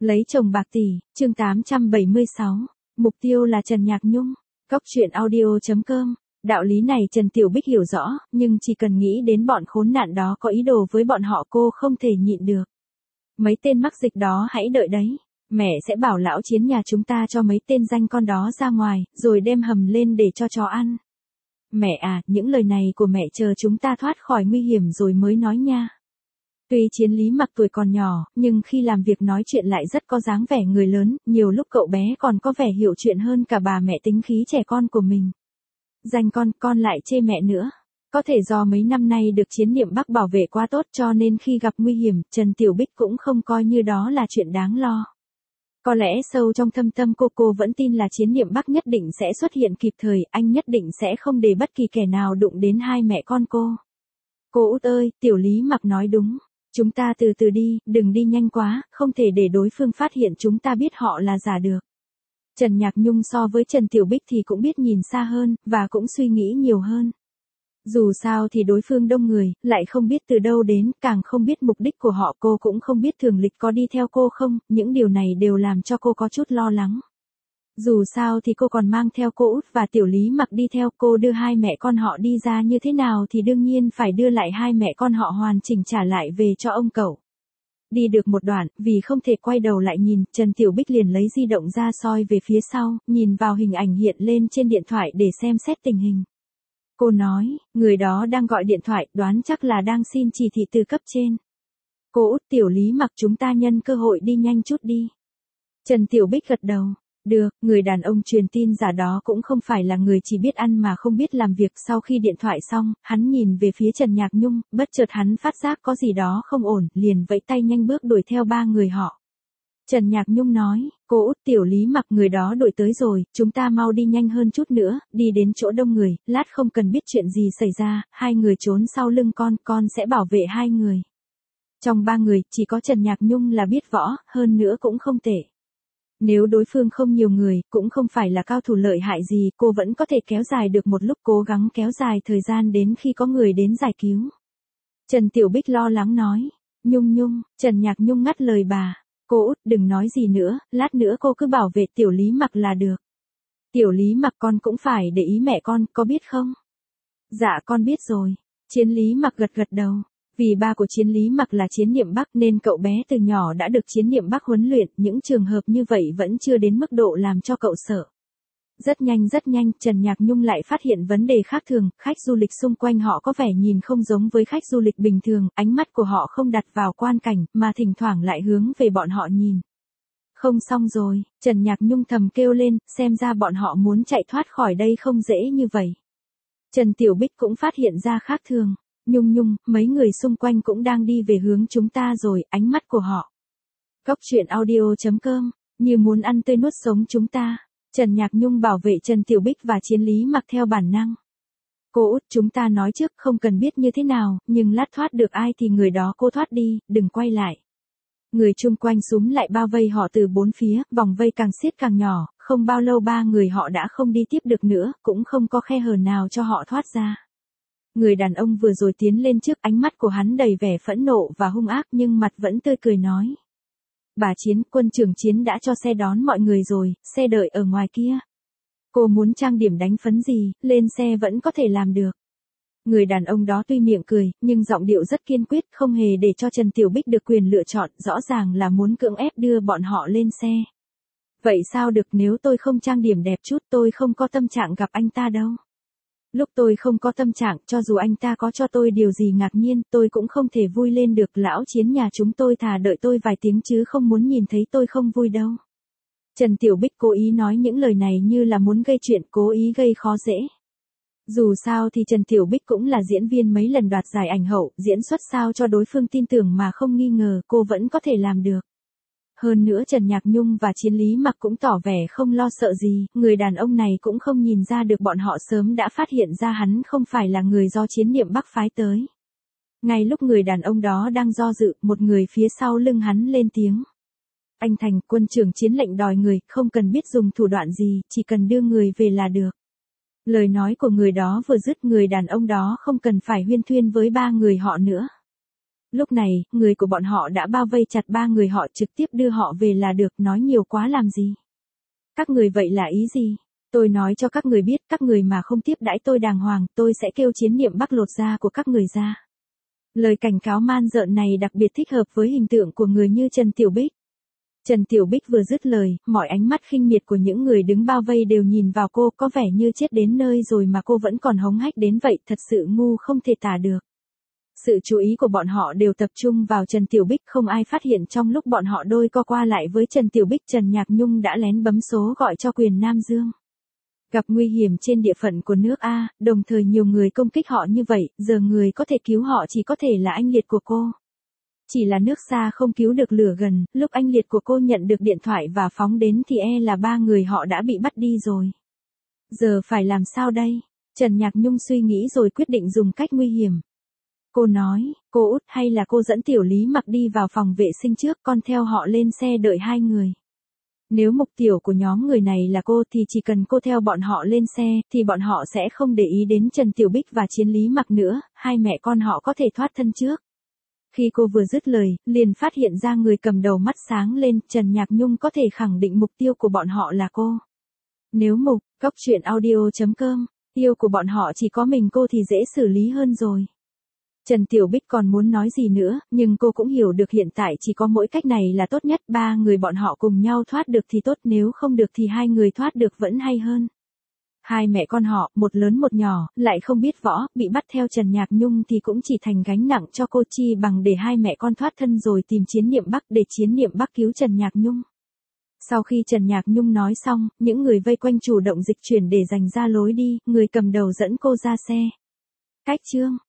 Lấy chồng bạc tỷ, chương 876. Mục tiêu là Trần Nhạc Nhung. Cóc truyện audio.com. Đạo lý này Trần Tiểu Bích hiểu rõ, nhưng chỉ cần nghĩ đến bọn khốn nạn đó có ý đồ với bọn họ cô không thể nhịn được. Mấy tên mắc dịch đó hãy đợi đấy. Mẹ sẽ bảo lão Chiến nhà chúng ta cho mấy tên danh con đó ra ngoài, rồi đem hầm lên để cho chó ăn. Mẹ à, những lời này của mẹ chờ chúng ta thoát khỏi nguy hiểm rồi mới nói nha. Tuy Chiến Lý Mặc tuổi còn nhỏ, nhưng khi làm việc nói chuyện lại rất có dáng vẻ người lớn, nhiều lúc cậu bé còn có vẻ hiểu chuyện hơn cả bà mẹ tính khí trẻ con của mình. Danh con lại chê mẹ nữa. Có thể do mấy năm nay được Chiến Niệm Bắc bảo vệ quá tốt cho nên khi gặp nguy hiểm, Trần Tiểu Bích cũng không coi như đó là chuyện đáng lo. Có lẽ sâu trong thâm tâm cô vẫn tin là Chiến Niệm Bắc nhất định sẽ xuất hiện kịp thời, anh nhất định sẽ không để bất kỳ kẻ nào đụng đến hai mẹ con cô. Cô út ơi, Tiểu Lý Mặc nói đúng. Chúng ta từ từ đi, đừng đi nhanh quá, không thể để đối phương phát hiện chúng ta biết họ là giả được. Trần Nhạc Nhung so với Trần Tiểu Bích thì cũng biết nhìn xa hơn, và cũng suy nghĩ nhiều hơn. Dù sao thì đối phương đông người, lại không biết từ đâu đến, càng không biết mục đích của họ, cô cũng không biết thường lịch có đi theo cô không, những điều này đều làm cho cô có chút lo lắng. Dù sao thì cô còn mang theo cô út và Tiểu Lý Mặc đi theo, cô đưa hai mẹ con họ đi ra như thế nào thì đương nhiên phải đưa lại hai mẹ con họ hoàn chỉnh trả lại về cho ông cậu. Đi được một đoạn, vì không thể quay đầu lại nhìn, Trần Tiểu Bích liền lấy di động ra soi về phía sau, nhìn vào hình ảnh hiện lên trên điện thoại để xem xét tình hình. Cô nói, người đó đang gọi điện thoại, đoán chắc là đang xin chỉ thị từ cấp trên. Cô út Tiểu Lý Mặc chúng ta nhân cơ hội đi nhanh chút đi. Trần Tiểu Bích gật đầu. Được, người đàn ông truyền tin giả đó cũng không phải là người chỉ biết ăn mà không biết làm việc. Sau khi điện thoại xong, hắn nhìn về phía Trần Nhạc Nhung, bất chợt hắn phát giác có gì đó không ổn, liền vẫy tay nhanh bước đuổi theo ba người họ. Trần Nhạc Nhung nói, cô út Tiểu Lý Mặc người đó đuổi tới rồi, chúng ta mau đi nhanh hơn chút nữa, đi đến chỗ đông người, lát không cần biết chuyện gì xảy ra, hai người trốn sau lưng con sẽ bảo vệ hai người. Trong ba người, chỉ có Trần Nhạc Nhung là biết võ, hơn nữa cũng không tệ. Nếu đối phương không nhiều người, cũng không phải là cao thủ lợi hại gì, cô vẫn có thể kéo dài được một lúc, cố gắng kéo dài thời gian đến khi có người đến giải cứu. Trần Tiểu Bích lo lắng nói, Nhung, Trần Nhạc Nhung ngắt lời bà, cô út đừng nói gì nữa, lát nữa cô cứ bảo vệ Tiểu Lý Mặc là được. Tiểu Lý Mặc con cũng phải để ý mẹ con, có biết không? Dạ con biết rồi. Chiến Lý Mặc gật đầu. Vì ba của Chiến Lý Mặc là Chiến Niệm Bắc nên cậu bé từ nhỏ đã được Chiến Niệm Bắc huấn luyện, những trường hợp như vậy vẫn chưa đến mức độ làm cho cậu sợ. Rất nhanh, Trần Nhạc Nhung lại phát hiện vấn đề khác thường, khách du lịch xung quanh họ có vẻ nhìn không giống với khách du lịch bình thường, ánh mắt của họ không đặt vào quan cảnh, mà thỉnh thoảng lại hướng về bọn họ nhìn. Không xong rồi, Trần Nhạc Nhung thầm kêu lên, xem ra bọn họ muốn chạy thoát khỏi đây không dễ như vậy. Trần Tiểu Bích cũng phát hiện ra khác thường. Nhung, mấy người xung quanh cũng đang đi về hướng chúng ta rồi, ánh mắt của họ. Cóc truyện audio.com, như muốn ăn tươi nuốt sống chúng ta. Trần Nhạc Nhung bảo vệ Trần Tiểu Bích và Chiến Lý Mặc theo bản năng. Cô út chúng ta nói trước không cần biết như thế nào, nhưng lát thoát được ai thì người đó cô thoát đi, đừng quay lại. Người chung quanh súm lại bao vây họ từ bốn phía, vòng vây càng siết càng nhỏ, không bao lâu ba người họ đã không đi tiếp được nữa, cũng không có khe hở nào cho họ thoát ra. Người đàn ông vừa rồi tiến lên trước, ánh mắt của hắn đầy vẻ phẫn nộ và hung ác nhưng mặt vẫn tươi cười nói. Bà Chiến, quân trưởng Chiến đã cho xe đón mọi người rồi, xe đợi ở ngoài kia. Cô muốn trang điểm đánh phấn gì, lên xe vẫn có thể làm được. Người đàn ông đó tuy miệng cười, nhưng giọng điệu rất kiên quyết, không hề để cho Trần Tiểu Bích được quyền lựa chọn, rõ ràng là muốn cưỡng ép đưa bọn họ lên xe. Vậy sao được, nếu tôi không trang điểm đẹp chút tôi không có tâm trạng gặp anh ta đâu. Lúc tôi không có tâm trạng, cho dù anh ta có cho tôi điều gì ngạc nhiên, tôi cũng không thể vui lên được, lão Chiến nhà chúng tôi thà đợi tôi vài tiếng chứ không muốn nhìn thấy tôi không vui đâu. Trần Tiểu Bích cố ý nói những lời này như là muốn gây chuyện, cố ý gây khó dễ. Dù sao thì Trần Tiểu Bích cũng là diễn viên mấy lần đoạt giải ảnh hậu, diễn xuất sao cho đối phương tin tưởng mà không nghi ngờ, cô vẫn có thể làm được. Hơn nữa Trần Nhạc Nhung và Chiến Lý Mặc cũng tỏ vẻ không lo sợ gì, người đàn ông này cũng không nhìn ra được bọn họ sớm đã phát hiện ra hắn không phải là người do Chiến Niệm Bắc phái tới. Ngay lúc người đàn ông đó đang do dự, một người phía sau lưng hắn lên tiếng. Anh Thành, quân trưởng Chiến lệnh đòi người, không cần biết dùng thủ đoạn gì, chỉ cần đưa người về là được. Lời nói của người đó vừa dứt, người đàn ông đó không cần phải huyên thuyên với ba người họ nữa. Lúc này, người của bọn họ đã bao vây chặt ba người họ, trực tiếp đưa họ về là được, nói nhiều quá làm gì. Các người vậy là ý gì? Tôi nói cho các người biết, các người mà không tiếp đãi tôi đàng hoàng, tôi sẽ kêu chiến niệm Bắc lột da của các người ra. Lời cảnh cáo man rợn này đặc biệt thích hợp với hình tượng của người như Trần Tiểu Bích. Trần Tiểu Bích vừa dứt lời, mọi ánh mắt khinh miệt của những người đứng bao vây đều nhìn vào cô, có vẻ như chết đến nơi rồi mà cô vẫn còn hống hách đến vậy, thật sự ngu không thể tả được. Sự chú ý của bọn họ đều tập trung vào Trần Tiểu Bích, không ai phát hiện trong lúc bọn họ đôi co qua lại với Trần Tiểu Bích, Trần Nhạc Nhung đã lén bấm số gọi cho Quyền Nam Dương. Gặp nguy hiểm trên địa phận của nước A, đồng thời nhiều người công kích họ như vậy, giờ người có thể cứu họ chỉ có thể là anh liệt của cô. Chỉ là nước xa không cứu được lửa gần, lúc anh liệt của cô nhận được điện thoại và phóng đến thì là ba người họ đã bị bắt đi rồi. Giờ phải làm sao đây? Trần Nhạc Nhung suy nghĩ rồi quyết định dùng cách nguy hiểm. Cô nói, cô Út hay là cô dẫn Tiểu Lý Mặc đi vào phòng vệ sinh trước, con theo họ lên xe đợi hai người. Nếu mục tiêu của nhóm người này là cô thì chỉ cần cô theo bọn họ lên xe thì bọn họ sẽ không để ý đến Trần Tiểu Bích và Chiến Lý Mặc nữa, hai mẹ con họ có thể thoát thân trước. Khi cô vừa dứt lời, liền phát hiện ra người cầm đầu mắt sáng lên, Trần Nhạc Nhung có thể khẳng định mục tiêu của bọn họ là cô. Nếu mục, coctruyện.audio.com, tiêu của bọn họ chỉ có mình cô thì dễ xử lý hơn rồi. Trần Tiểu Bích còn muốn nói gì nữa, nhưng cô cũng hiểu được hiện tại chỉ có mỗi cách này là tốt nhất, ba người bọn họ cùng nhau thoát được thì tốt, nếu không được thì hai người thoát được vẫn hay hơn. Hai mẹ con họ, một lớn một nhỏ, lại không biết võ, bị bắt theo Trần Nhạc Nhung thì cũng chỉ thành gánh nặng cho cô, chi bằng để hai mẹ con thoát thân rồi tìm Chiến Niệm Bắc để Chiến Niệm Bắc cứu Trần Nhạc Nhung. Sau khi Trần Nhạc Nhung nói xong, những người vây quanh chủ động dịch chuyển để dành ra lối đi, người cầm đầu dẫn cô ra xe. Cách chương